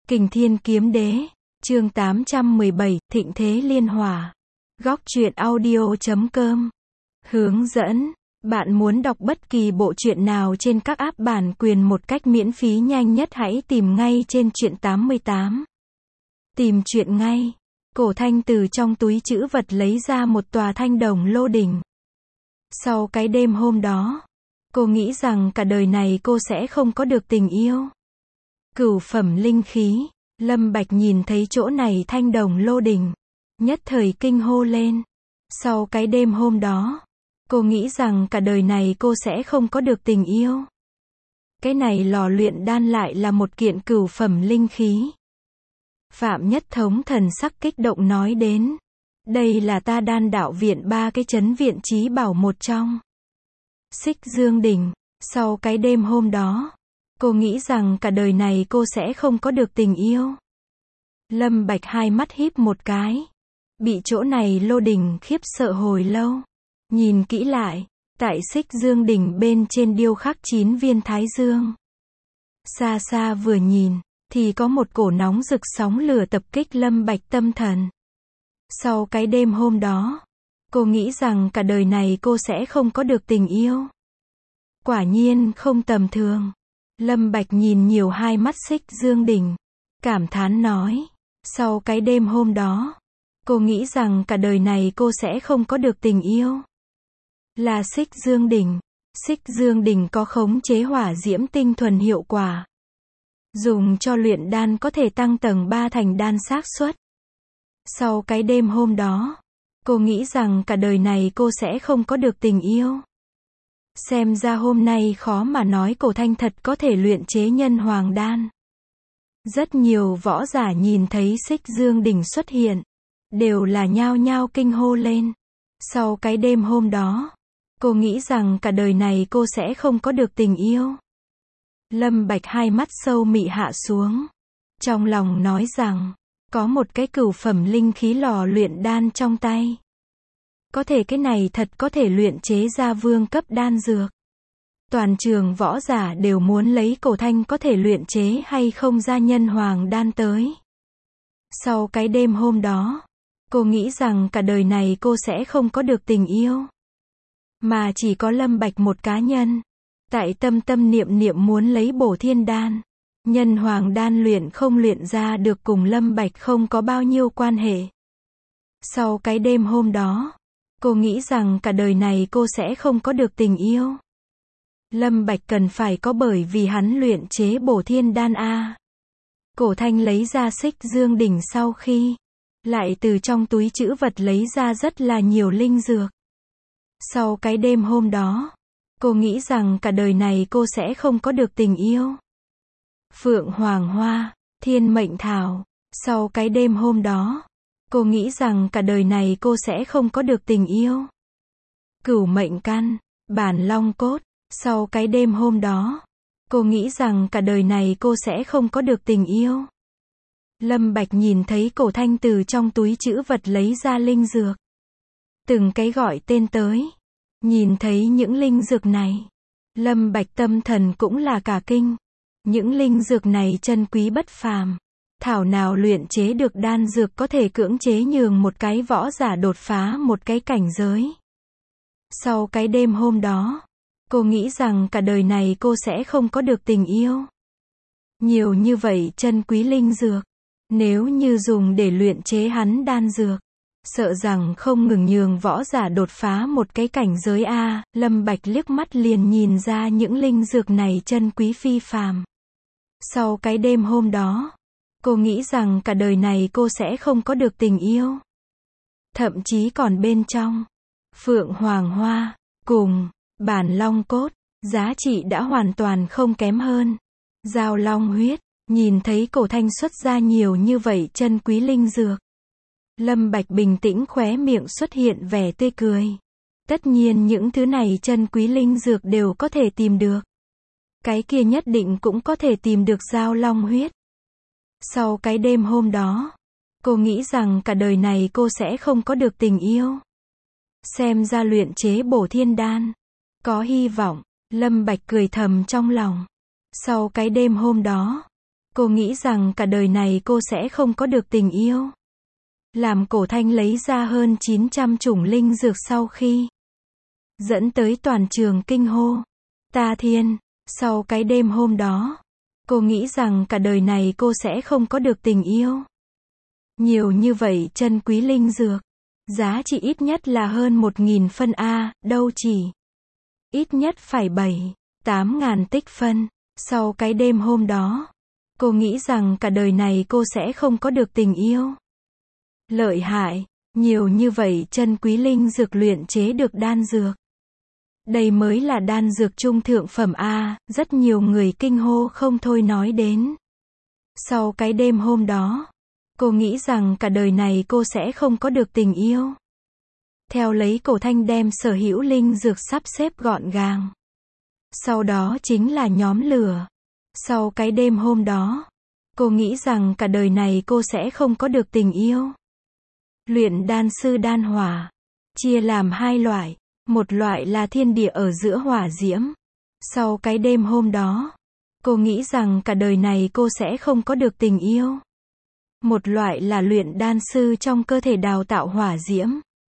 Kình Thiên Kiếm Đế, chương 817, Thịnh Thế Liên Hỏa. Góc truyện audio.com. Hướng dẫn. Bạn muốn đọc bất kỳ bộ truyện nào trên các app bản quyền một cách miễn phí nhanh nhất hãy tìm ngay trên truyện 88. Tìm truyện ngay. Cổ Thanh từ trong túi trữ vật lấy ra một tòa thanh đồng lô đỉnh. Sau cái đêm hôm đó, cô nghĩ rằng cả đời này cô sẽ không có được tình yêu. Cửu phẩm linh khí. Lâm Bạch nhìn thấy chỗ này thanh đồng lô đỉnh, nhất thời kinh hô lên. Sau cái đêm hôm đó, cô nghĩ rằng cả đời này cô sẽ không có được tình yêu. Cái này lò luyện đan lại là một kiện cửu phẩm linh khí. Phạm Nhất Thống thần sắc kích động nói đến. Đây là ta đan đạo viện ba cái trấn viện chí bảo một trong. Xích Dương Đỉnh. Sau cái đêm hôm đó, cô nghĩ rằng cả đời này cô sẽ không có được tình yêu. Lâm Bạch hai mắt híp một cái. Bị chỗ này lô đỉnh khiếp sợ hồi lâu. Nhìn kỹ lại, tại Xích Dương Đỉnh bên trên điêu khắc 9 viên thái dương. Xa xa vừa nhìn, thì có một cổ nóng rực sóng lửa tập kích Lâm Bạch tâm thần. Sau cái đêm hôm đó, cô nghĩ rằng cả đời này cô sẽ không có được tình yêu. Quả nhiên không tầm thường. Lâm Bạch nhìn nhiều hai mắt Xích Dương Đỉnh, cảm thán nói. Sau cái đêm hôm đó, cô nghĩ rằng cả đời này cô sẽ không có được tình yêu. Là Xích Dương Đỉnh. Xích Dương Đỉnh có khống chế hỏa diễm tinh thuần hiệu quả. Dùng cho luyện đan có thể tăng tầng 3 thành đan xác suất. Sau cái đêm hôm đó, cô nghĩ rằng cả đời này cô sẽ không có được tình yêu. Xem ra hôm nay khó mà nói Cổ Thanh thật có thể luyện chế nhân hoàng đan. Rất nhiều võ giả nhìn thấy Xích Dương Đỉnh xuất hiện, đều là nhao nhao kinh hô lên. Sau cái đêm hôm đó, cô nghĩ rằng cả đời này cô sẽ không có được tình yêu. Lâm Bạch hai mắt sâu mị hạ xuống. Trong lòng nói rằng, có một cái cửu phẩm linh khí lò luyện đan trong tay. Có thể cái này thật có thể luyện chế ra vương cấp đan dược. Toàn trường võ giả đều muốn lấy Cổ Thanh có thể luyện chế hay không ra nhân hoàng đan tới. Sau cái đêm hôm đó, cô nghĩ rằng cả đời này cô sẽ không có được tình yêu. Mà chỉ có Lâm Bạch một cá nhân. Tại tâm tâm niệm niệm muốn lấy bổ thiên đan. Nhân hoàng đan luyện không luyện ra được cùng Lâm Bạch không có bao nhiêu quan hệ. Sau cái đêm hôm đó, cô nghĩ rằng cả đời này cô sẽ không có được tình yêu. Lâm Bạch cần phải có bởi vì hắn luyện chế bổ thiên đan a. Cổ Thanh lấy ra Xích Dương Đỉnh sau khi, lại từ trong túi trữ vật lấy ra rất là nhiều linh dược. Sau cái đêm hôm đó, cô nghĩ rằng cả đời này cô sẽ không có được tình yêu. Phượng Hoàng Hoa, Thiên Mệnh Thảo. Sau cái đêm hôm đó, cô nghĩ rằng cả đời này cô sẽ không có được tình yêu. Cửu Mệnh Căn, Bản Long Cốt. Sau cái đêm hôm đó, cô nghĩ rằng cả đời này cô sẽ không có được tình yêu. Lâm Bạch nhìn thấy Cổ Thanh từ trong túi trữ vật lấy ra linh dược. Từng cái gọi tên tới. Nhìn thấy những linh dược này, Lâm Bạch tâm thần cũng là cả kinh. Những linh dược này chân quý bất phàm. Thảo nào luyện chế được đan dược có thể cưỡng chế nhường một cái võ giả đột phá một cái cảnh giới. Sau cái đêm hôm đó, cô nghĩ rằng cả đời này cô sẽ không có được tình yêu. Nhiều như vậy chân quý linh dược, nếu như dùng để luyện chế hắn đan dược, sợ rằng không ngừng nhường võ giả đột phá một cái cảnh giới a. Lâm Bạch liếc mắt liền nhìn ra những linh dược này chân quý phi phàm. Sau cái đêm hôm đó, cô nghĩ rằng cả đời này cô sẽ không có được tình yêu. Thậm chí còn bên trong Phượng Hoàng Hoa cùng Bản Long Cốt, giá trị đã hoàn toàn không kém hơn. Giao Long Huyết, nhìn thấy Cổ Thanh xuất ra nhiều như vậy chân quý linh dược. Lâm Bạch bình tĩnh khóe miệng xuất hiện vẻ tươi cười. Tất nhiên những thứ này chân quý linh dược đều có thể tìm được. Cái kia nhất định cũng có thể tìm được Giao Long Huyết. Sau cái đêm hôm đó, cô nghĩ rằng cả đời này cô sẽ không có được tình yêu. Xem ra luyện chế bổ thiên đan có hy vọng. Lâm Bạch cười thầm trong lòng. Sau cái đêm hôm đó, Cô nghĩ rằng cả đời này cô sẽ không có được tình yêu. Làm Cổ Thanh lấy ra hơn 900 chủng linh dược sau khi dẫn tới toàn trường kinh hô. Ta thiên, sau cái đêm hôm đó, cô nghĩ rằng cả đời này cô sẽ không có được tình yêu. Nhiều như vậy chân quý linh dược, giá trị ít nhất là hơn 1.000 phân A, đâu chỉ. Ít nhất phải 7-8 ngàn tích phân. Sau cái đêm hôm đó, cô nghĩ rằng cả đời này cô sẽ không có được tình yêu. Lợi hại, nhiều như vậy chân quý linh dược luyện chế được đan dược. Đây mới là đan dược trung thượng phẩm A, rất nhiều người kinh hô không thôi nói đến. Sau cái đêm hôm đó, cô nghĩ rằng cả đời này cô sẽ không có được tình yêu. Theo lấy Cổ Thanh đem sở hữu linh dược sắp xếp gọn gàng. Sau đó chính là nhóm lửa. Sau cái đêm hôm đó, cô nghĩ rằng cả đời này cô sẽ không có được tình yêu. Luyện đan sư đan hỏa, chia làm hai loại. Một loại là thiên địa ở giữa hỏa diễm. Sau cái đêm hôm đó, cô nghĩ rằng cả đời này cô sẽ không có được tình yêu. Một loại là luyện đan sư trong cơ thể đào tạo hỏa diễm.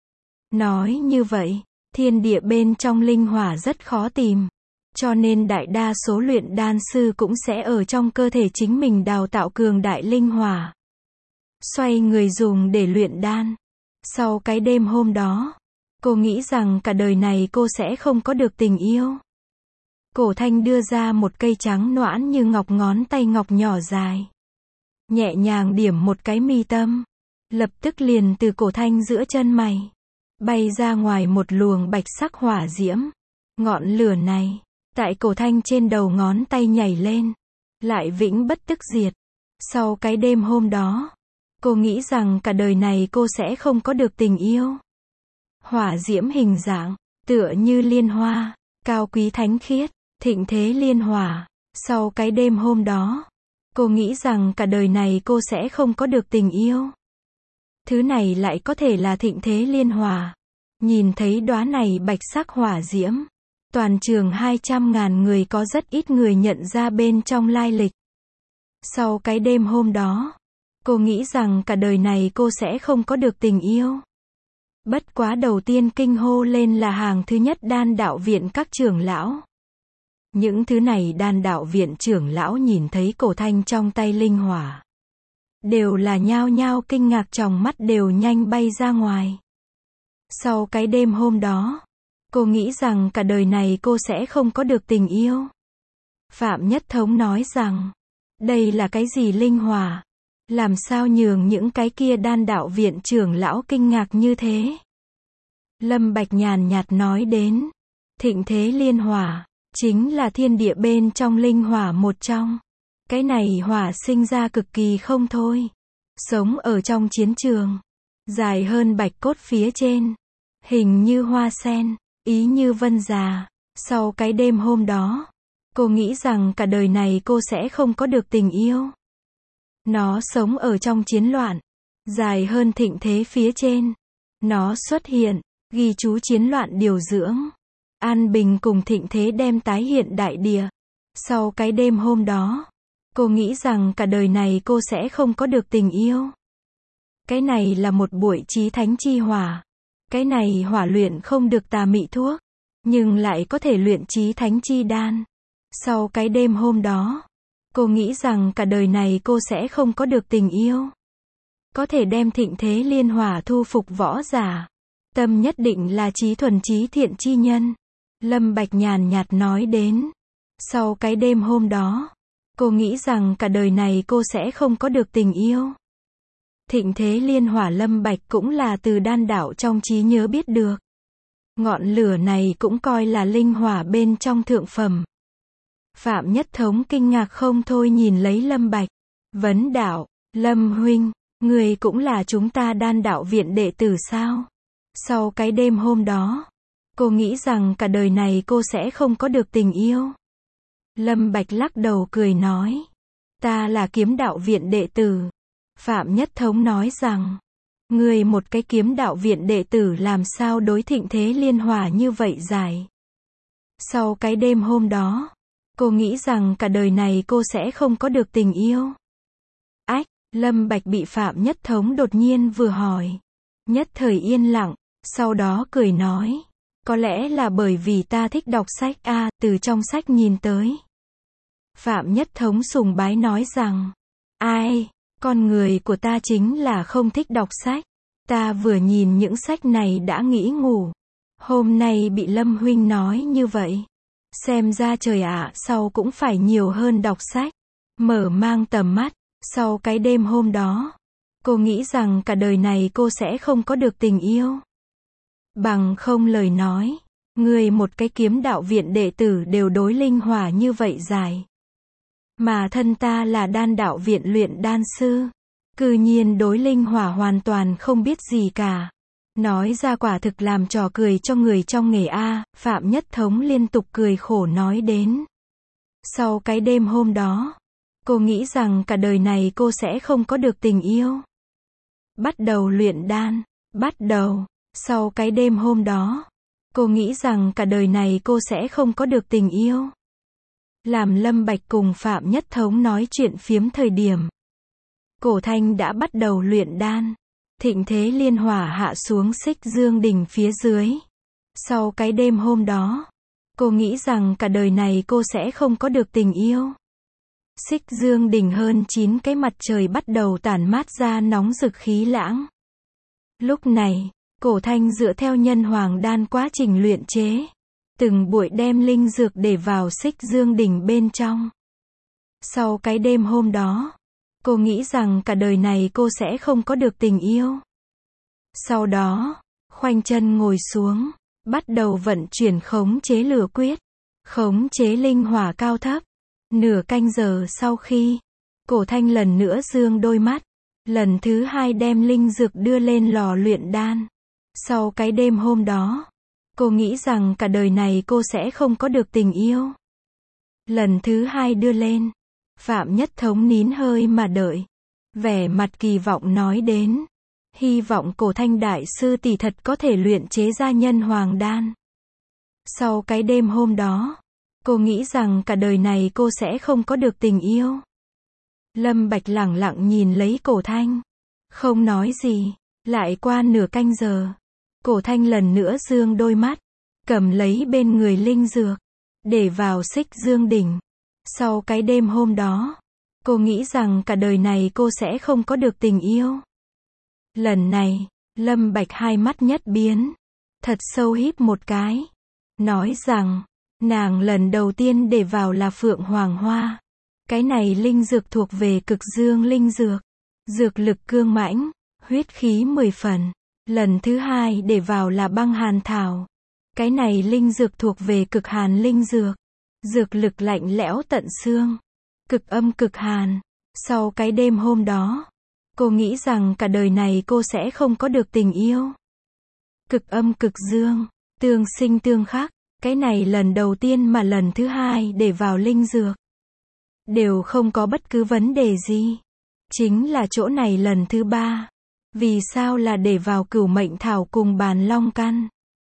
Nói như vậy, thiên địa bên trong linh hỏa rất khó tìm. Cho nên đại đa số luyện đan sư cũng sẽ ở trong cơ thể chính mình đào tạo cường đại linh hỏa. Xoay người dùng để luyện đan. Sau cái đêm hôm đó, cô nghĩ rằng cả đời này cô sẽ không có được tình yêu. Cổ Thanh đưa ra một cây trắng nõn như ngọc ngón tay ngọc nhỏ dài. Nhẹ nhàng điểm một cái mi tâm. Lập tức liền từ Cổ Thanh giữa chân mày bay ra ngoài một luồng bạch sắc hỏa diễm. Ngọn lửa này, tại Cổ Thanh trên đầu ngón tay nhảy lên. Lại vĩnh bất tức diệt. Sau cái đêm hôm đó, cô nghĩ rằng cả đời này cô sẽ không có được tình yêu. Hỏa diễm hình dạng, tựa như liên hoa, cao quý thánh khiết, thịnh thế liên hỏa. Sau cái đêm hôm đó, cô nghĩ rằng cả đời này cô sẽ không có được tình yêu. Thứ này lại có thể là thịnh thế liên hỏa. Nhìn thấy đóa này bạch sắc hỏa diễm, toàn trường 200.000 người có rất ít người nhận ra bên trong lai lịch. Sau cái đêm hôm đó, cô nghĩ rằng cả đời này cô sẽ không có được tình yêu. Bất quá đầu tiên kinh hô lên là hàng thứ nhất đan đạo viện các trưởng lão. Những thứ này đan đạo viện trưởng lão nhìn thấy Cổ Thanh trong tay linh hỏa. Đều là nhao nhao kinh ngạc, tròng mắt đều nhanh bay ra ngoài. Sau cái đêm hôm đó, cô nghĩ rằng cả đời này cô sẽ không có được tình yêu. Phạm Nhất Thống nói rằng, đây là cái gì linh hỏa? Làm sao nhường những cái kia đan đạo viện trưởng lão kinh ngạc như thế? Lâm Bạch nhàn nhạt nói đến, thịnh thế liên hỏa, chính là thiên địa bên trong linh hỏa một trong. Cái này hỏa sinh ra cực kỳ không thôi. Sống ở trong chiến trường. Dài hơn bạch cốt phía trên. Hình như hoa sen, ý như vân già. Sau cái đêm hôm đó, cô nghĩ rằng cả đời này cô sẽ không có được tình yêu. Nó sống ở trong chiến loạn. Dài hơn thịnh thế phía trên. Nó xuất hiện, ghi chú chiến loạn điều dưỡng. An bình cùng thịnh thế đem tái hiện đại địa. Sau cái đêm hôm đó, cô nghĩ rằng cả đời này cô sẽ không có được tình yêu. Cái này là một buổi chí thánh chi hỏa. Cái này hỏa luyện không được tà mị thuốc, nhưng lại có thể luyện chí thánh chi đan. Sau cái đêm hôm đó, cô nghĩ rằng cả đời này cô sẽ không có được tình yêu. Có thể đem thịnh thế liên hỏa thu phục võ giả. Tâm nhất định là chí thuần chí thiện chi nhân. Lâm Bạch nhàn nhạt nói đến. Sau cái đêm hôm đó, cô nghĩ rằng cả đời này cô sẽ không có được tình yêu. Thịnh thế liên hỏa Lâm Bạch cũng là từ đan đạo trong trí nhớ biết được. Ngọn lửa này cũng coi là linh hỏa bên trong thượng phẩm. Phạm Nhất Thống kinh ngạc không thôi nhìn lấy Lâm Bạch. Vấn đạo, Lâm huynh, người cũng là chúng ta đan đạo viện đệ tử sao? Sau cái đêm hôm đó, cô nghĩ rằng cả đời này cô sẽ không có được tình yêu. Lâm Bạch lắc đầu cười nói. Ta là kiếm đạo viện đệ tử. Phạm Nhất Thống nói rằng. Người một cái kiếm đạo viện đệ tử làm sao đối thịnh thế liên hỏa như vậy dài. Sau cái đêm hôm đó, cô nghĩ rằng cả đời này cô sẽ không có được tình yêu. Lâm Bạch bị Phạm Nhất Thống đột nhiên vừa hỏi. Nhất thời yên lặng, sau đó cười nói. Có lẽ là bởi vì ta thích đọc sách từ trong sách nhìn tới. Phạm Nhất Thống sùng bái nói rằng. Ai, con người của ta chính là không thích đọc sách. Ta vừa nhìn những sách này đã nghĩ ngủ. Hôm nay bị Lâm huynh nói như vậy. Xem ra trời ạ, sau cũng phải nhiều hơn đọc sách. Mở mang tầm mắt. Sau cái đêm hôm đó, cô nghĩ rằng cả đời này cô sẽ không có được tình yêu. Bằng không lời nói, người một cái kiếm đạo viện đệ tử đều đối linh hỏa như vậy dài. Mà thân ta là đan đạo viện luyện đan sư. Cư nhiên đối linh hỏa hoàn toàn không biết gì cả. Nói ra quả thực làm trò cười cho người trong nghề Phạm Nhất Thống liên tục cười khổ nói đến. Sau cái đêm hôm đó, cô nghĩ rằng cả đời này cô sẽ không có được tình yêu. Bắt đầu luyện đan. Sau cái đêm hôm đó, cô nghĩ rằng cả đời này cô sẽ không có được tình yêu. Làm Lâm Bạch cùng Phạm Nhất Thống nói chuyện phiếm thời điểm, Cổ Thanh đã bắt đầu luyện đan. Thịnh thế liên hỏa hạ xuống Xích Dương đỉnh phía dưới. Sau cái đêm hôm đó, cô nghĩ rằng cả đời này cô sẽ không có được tình yêu. Xích Dương đỉnh hơn 9 cái mặt trời bắt đầu tản mát ra nóng rực khí lãng. Lúc này, Cổ Thanh dựa theo nhân hoàng đan quá trình luyện chế, từng buổi đem linh dược để vào Xích Dương đỉnh bên trong. Sau cái đêm hôm đó, cô nghĩ rằng cả đời này cô sẽ không có được tình yêu. Sau đó, khoanh chân ngồi xuống, bắt đầu vận chuyển khống chế lửa quyết, khống chế linh hỏa cao thấp. Nửa canh giờ sau khi, Cổ Thanh lần nữa dương đôi mắt, lần thứ 2 đem linh dược đưa lên lò luyện đan. Sau cái đêm hôm đó, cô nghĩ rằng cả đời này cô sẽ không có được tình yêu. Lần thứ 2 đưa lên, Phạm Nhất Thống nín hơi mà đợi. Vẻ mặt kỳ vọng nói đến. Hy vọng Cổ Thanh đại sư tỷ thật có thể luyện chế ra nhân hoàng đan. Sau cái đêm hôm đó, cô nghĩ rằng cả đời này cô sẽ không có được tình yêu. Lâm Bạch lẳng lặng nhìn lấy Cổ Thanh, không nói gì. Lại qua nửa canh giờ, Cổ Thanh lần nữa dương đôi mắt, cầm lấy bên người linh dược, để vào Xích Dương đỉnh. Sau cái đêm hôm đó, cô nghĩ rằng cả đời này cô sẽ không có được tình yêu. Lần này, Lâm Bạch hai mắt nhất biến, thật sâu híp một cái, nói rằng, nàng lần đầu tiên để vào là Phượng Hoàng Hoa. Cái này linh dược thuộc về cực dương linh dược, dược lực cương mãnh, huyết khí 10 phần. Lần thứ 2 để vào là Băng Hàn Thảo. Cái này linh dược thuộc về cực hàn linh dược, dược lực lạnh lẽo tận xương, cực âm cực hàn. Sau cái đêm hôm đó, cô nghĩ rằng cả đời này cô sẽ không có được tình yêu. Cực âm cực dương, tương sinh tương khắc. Cái này lần đầu tiên mà lần thứ 2 để vào linh dược, đều không có bất cứ vấn đề gì. Chính là chỗ này lần thứ 3. Vì sao là để vào Cửu Mệnh Thảo cùng Bàn Long Căn?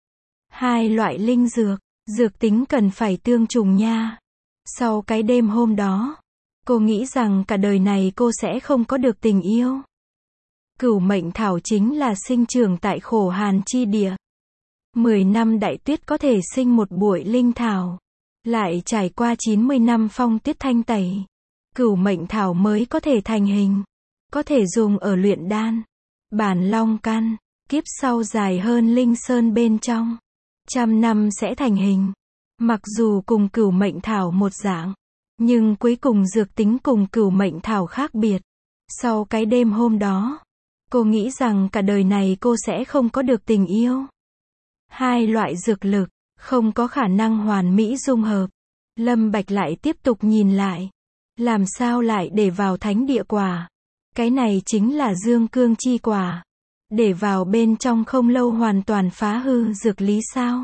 Hai loại linh dược, dược tính cần phải tương trùng nha. Sau cái đêm hôm đó, cô nghĩ rằng cả đời này cô sẽ không có được tình yêu. Cửu Mệnh Thảo chính là sinh trưởng tại khổ hàn chi địa. 10 năm đại tuyết có thể sinh một bụi linh thảo, lại trải qua 90 năm phong tuyết thanh tẩy, Cửu Mệnh Thảo mới có thể thành hình, có thể dùng ở luyện đan. Bản Long Căn, kiếp sau dài hơn linh sơn bên trong, 100 năm sẽ thành hình. Mặc dù cùng Cửu Mệnh Thảo một dạng, nhưng cuối cùng dược tính cùng Cửu Mệnh Thảo khác biệt. Sau cái đêm hôm đó, cô nghĩ rằng cả đời này cô sẽ không có được tình yêu. Hai loại dược lực, không có khả năng hoàn mỹ dung hợp. Lâm Bạch lại tiếp tục nhìn lại. Làm sao lại để vào thánh địa quả? Cái này chính là dương cương chi quả. Để vào bên trong không lâu hoàn toàn phá hư dược lý sao?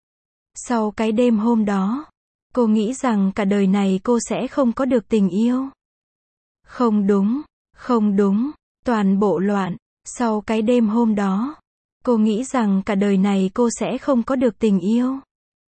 Sau cái đêm hôm đó, cô nghĩ rằng cả đời này cô sẽ không có được tình yêu. Không đúng, toàn bộ loạn. Sau cái đêm hôm đó, cô nghĩ rằng cả đời này cô sẽ không có được tình yêu.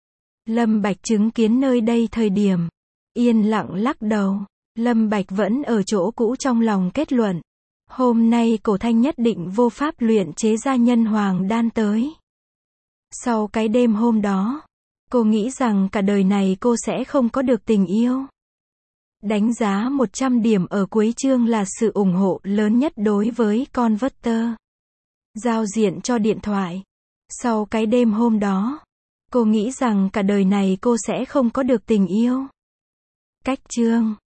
Lâm Bạch chứng kiến nơi đây thời điểm, yên lặng lắc đầu. Lâm Bạch vẫn ở chỗ cũ trong lòng kết luận. Hôm nay cổ thanh nhất định vô pháp luyện chế ra nhân hoàng đan tới. Sau cái đêm hôm đó, cô nghĩ rằng cả đời này cô sẽ không có được tình yêu. Đánh giá 100 điểm ở cuối chương là sự ủng hộ lớn nhất đối với Converter. Giao diện cho điện thoại. Sau cái đêm hôm đó, cô nghĩ rằng cả đời này cô sẽ không có được tình yêu. Cách chương